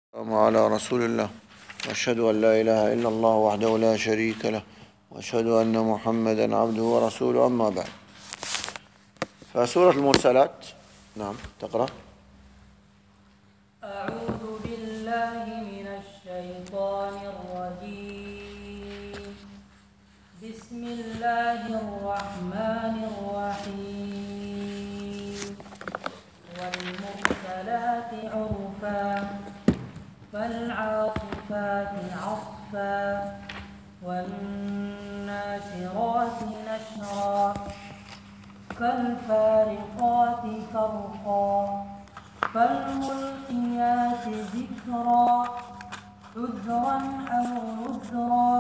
على رسول الله، وأشهد أن لا إله إلا الله وحده لا شريك له، وأشهد أن محمدا عبده ورسوله. أما بعد، فسورة المرسلات. نعم، تقرأ. أعوذ بالله من الشيطان الرجيم. بسم الله الرحمن الرحيم. والمرسلات عرفا فالعاصفات عصفا والناشرات نشرا فالفارقات فرقا فالملقيات ذكرا عذرا أو نذرا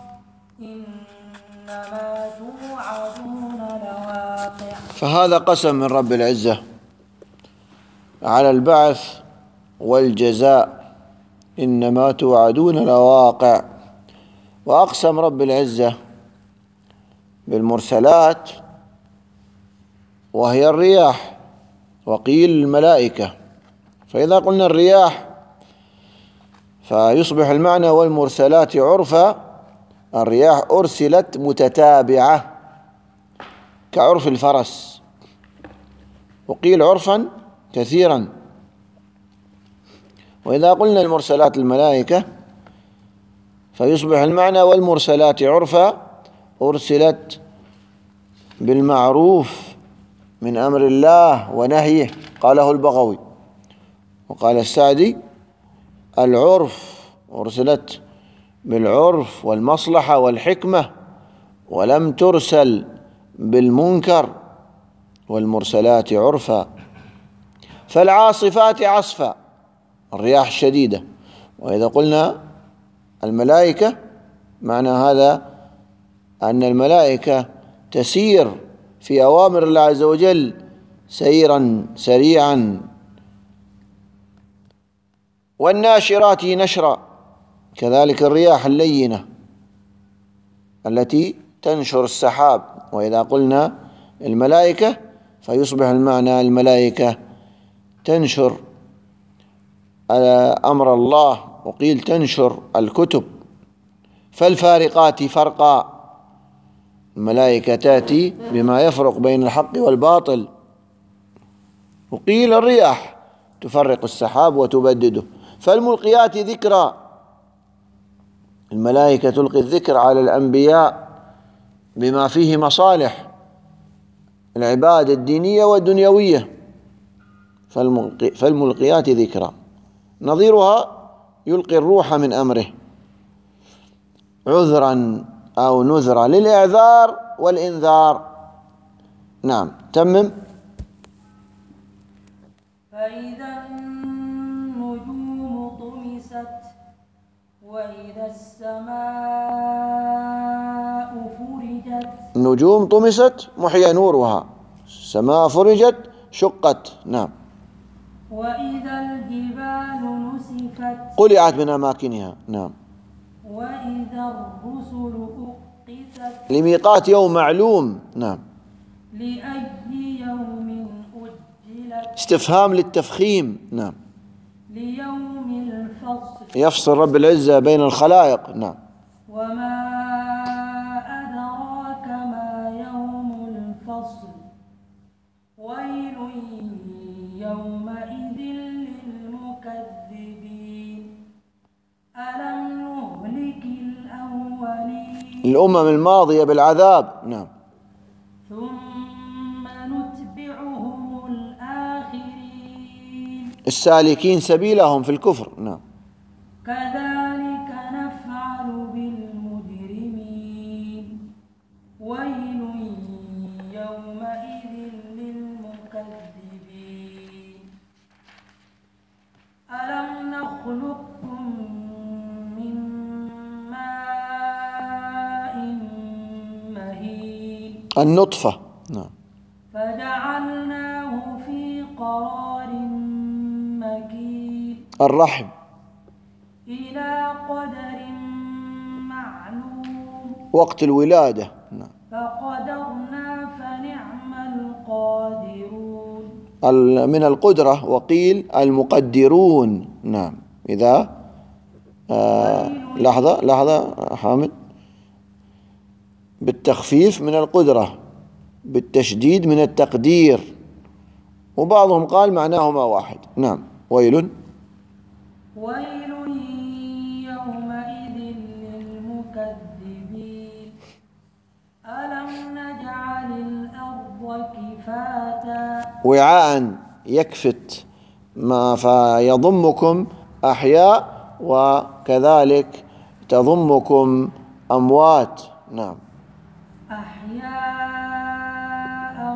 إنما توعدون لواقع. فهذا قسم من رب العزة على البعث والجزاء، إنما توعدون لواقع. وأقسم رب العزة بالمرسلات وهي الرياح، وقيل الملائكة. فإذا قلنا الرياح فيصبح المعنى والمرسلات عرفا. الرياح أرسلت متتابعة كعرف الفرس، وقيل عرفا كثيرا. وإذا قلنا المرسلات الملائكة فيصبح المعنى والمرسلات عرفا أرسلت بالمعروف من أمر الله ونهيه، قاله البغوي. وقال السعدي: العرف أرسلت بالعرف والمصلحة والحكمة، ولم ترسل بالمنكر. والمرسلات عرفا. فالعاصفات عصفا، الرياح الشديدة. وإذا قلنا الملائكة معنى هذا أن الملائكة تسير في أوامر الله عز وجل سيرا سريعا. والناشرات نشرا، كذلك الرياح اللينة التي تنشر السحاب. وإذا قلنا الملائكة فيصبح المعنى الملائكة تنشر أمر الله، وقيل تنشر الكتب. فالفارقات فرقا، الملائكة تأتي بما يفرق بين الحق والباطل. وقيل الرياح تفرق السحاب وتبدده. فالملقيات ذكرا، الملائكة تلقي الذكر على الأنبياء بما فيه مصالح العباد الدينية والدنيوية. فالملقيات ذكرا، نظيرها يلقي الروح من أمره عذرا أو نذرا، للإعذار والإنذار. نعم، تمم. فإذا النجوم طمست وإذا السماء فرجت. النجوم طمست محيا نورها، السماء فرجت شقت. نعم. وإذا الجبال نسفت قلعت من أماكنها. نعم. وإذا الرسل أقتت لميقات يوم معلوم. نعم. لأي يوم أجلت استفهام للتفخيم. نعم. ليوم الفصل يفصل رب العزة بين الخلائق. نعم. وما أدراك ما يوم الفصل ويل يومئذ للمكذبين ألم نهلك الأولين الأمم الماضية بالعذاب. نعم. ثم نتبعهم الآخرين السالكين سبيلهم في الكفر. نعم. كذلك نفعل بالمجرمين ويل يومئذ للمكذبين ألم نخلقكم من ماء مهين النطفة. نعم. فجعلناه في قرار مكين الرحم. إلى قدر معلوم وقت الولادة. نعم. فقدرنا فنعم القادرون. من القدرة، وقيل المقدرون. نعم. إذا لحظة حامد، بالتخفيف من القدرة، بالتشديد من التقدير، وبعضهم قال معناهما واحد. نعم. ويل يومئذ للمكذبين ألم نجعل الأرض كفاتا وعاء يكفت ما فيضمكم أحياء وكذلك تضمكم أموات. نعم. أحياء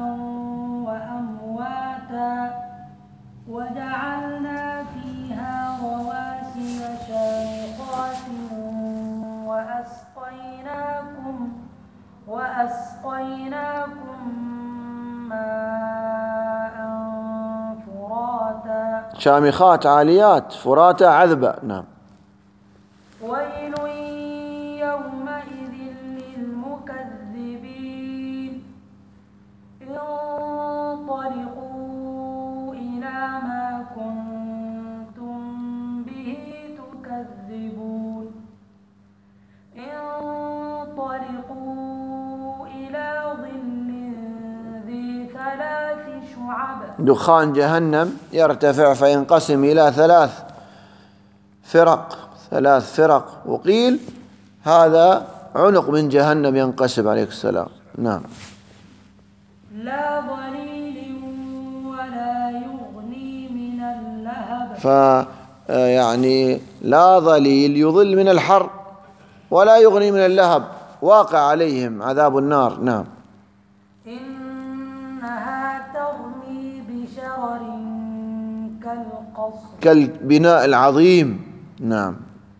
وأمواتا وجعلنا فيها رواسي شامخات وأسقيناكم ماء فراتا شامخات عاليات فراتا عذبة. نعم. ويل يومئذ للمكذبين انطلقوا إلى ما كنتم به تكذبون انطلقوا إلى ظل ذي ثلاث شعب دخان جهنم يرتفع فينقسم إلى ثلاث فرق، وقيل هذا عنق من جهنم ينقسم عليه السلام. نعم. لا ظليل ولا يغني من اللهب يعني لا ظليل يظل من الحر ولا يغني من اللهب، واقع عليهم عذاب النار. نعم. إنها ترمي بشرر كالقصر كالبناء العظيم. نعم.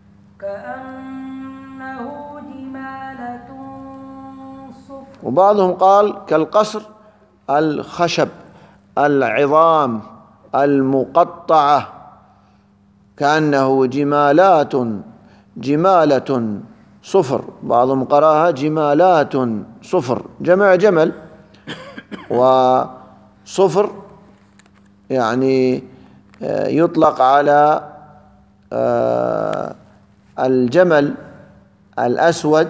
كأنه جمالة صفر وبعضهم قال كالقصر الخشب العظام المقطعة، كأنه جمالة صفر. بعضهم قراها جمالات صفر، جمع جمل، وصفر يعني يطلق على الجمل الأسود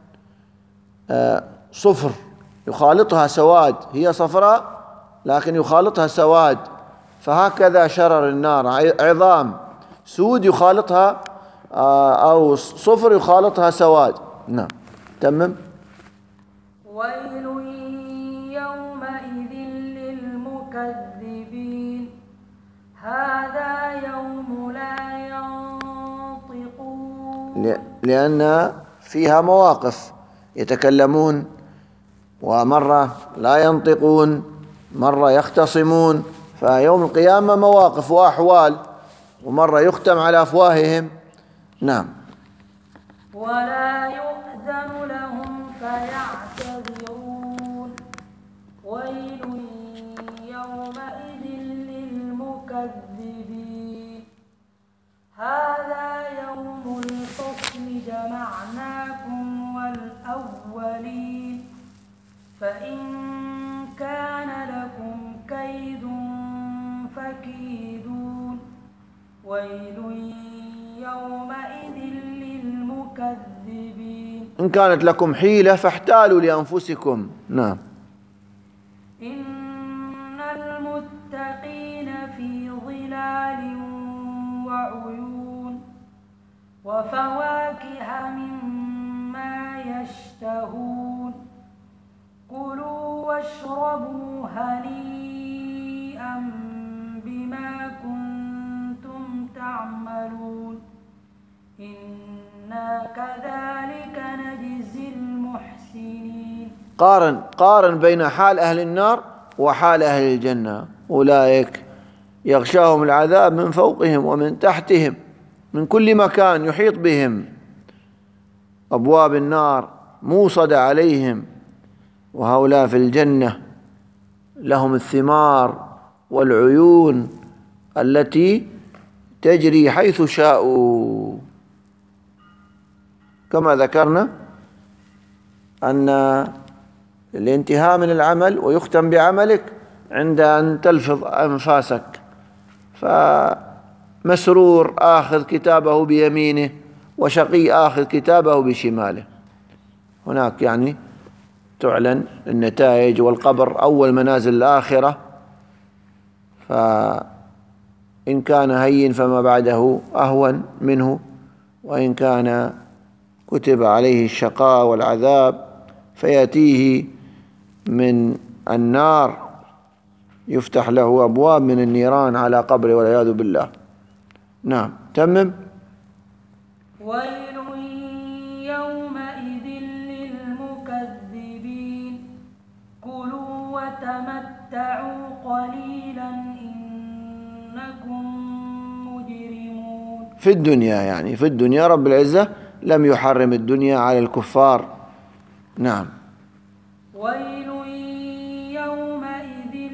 صفر يخالطها سواد، هي صفراء لكن يخالطها سواد، فهكذا شرر النار، عظام سود يخالطها أو صفر يخالطها سواد. نعم. تمم. ويل يومئذ للمكذبين هذا يوم لا ينطقون، لأن فيها مواقف يتكلمون، ومرة لا ينطقون، مرة يختصمون، فيوم القيامة مواقف وأحوال، ومرة يختم على أفواههم. نعم. ولا يؤذن لهم فيعتذرون ويل يومئذ للمكذبين هذا يوم الفصل جمعناكم والأولين فإن كان لكم كيد فكيدون ويل يومئذ للمكذبين إن كانت لكم حيلة فاحتالوا لأنفسكم. نعم. إن المتقين في ظلال وعيون وفواكه مما يشتهون كلوا واشربوا هنيئا بما كنتم تعملون إنا كذلك نجزي المحسنين. قارن بين حال أهل النار وحال أهل الجنة. أولئك يغشاهم العذاب من فوقهم ومن تحتهم، من كل مكان يحيط بهم، أبواب النار موصدة عليهم، وهؤلاء في الجنة لهم الثمار والعيون التي تجري حيث شاءوا. كما ذكرنا أن الانتهاء من العمل ويختم بعملك عند أن تلفظ أنفاسك، مسرور آخذ كتابه بيمينه وشقي آخذ كتابه بشماله. هناك يعني تعلن النتائج، والقبر أول منازل الآخرة، فإن كان هين فما بعده أهون منه، وإن كان كتب عليه الشقاء والعذاب فيأتيه من النار، يفتح له أبواب من النيران على قبره والعياذ بالله. نعم، تمم. ويل يومئذ للمكذبين كلوا وتمتعوا قليلا إنكم مجرمون. في الدنيا، يعني في الدنيا رب العزة لم يحرم الدنيا على الكفار. نعم. ويل يومئذ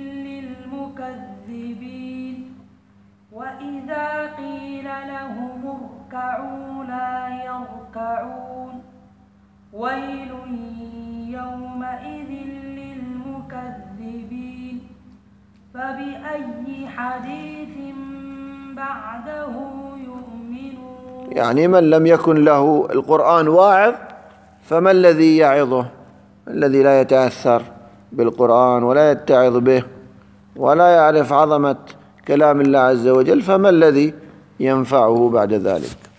للمكذبين وإذا قيل لهم اركعوا لا يركعون. ويل يومئذ للمكذبين فبأي حديث بعده يؤمنون. يعني من لم يكن له القرآن واعظ فما الذي يعظه؟ الذي لا يتأثر بالقرآن ولا يتعظ به ولا يعرف عظمة كلام الله عز وجل، فما الذي ينفعه بعد ذلك؟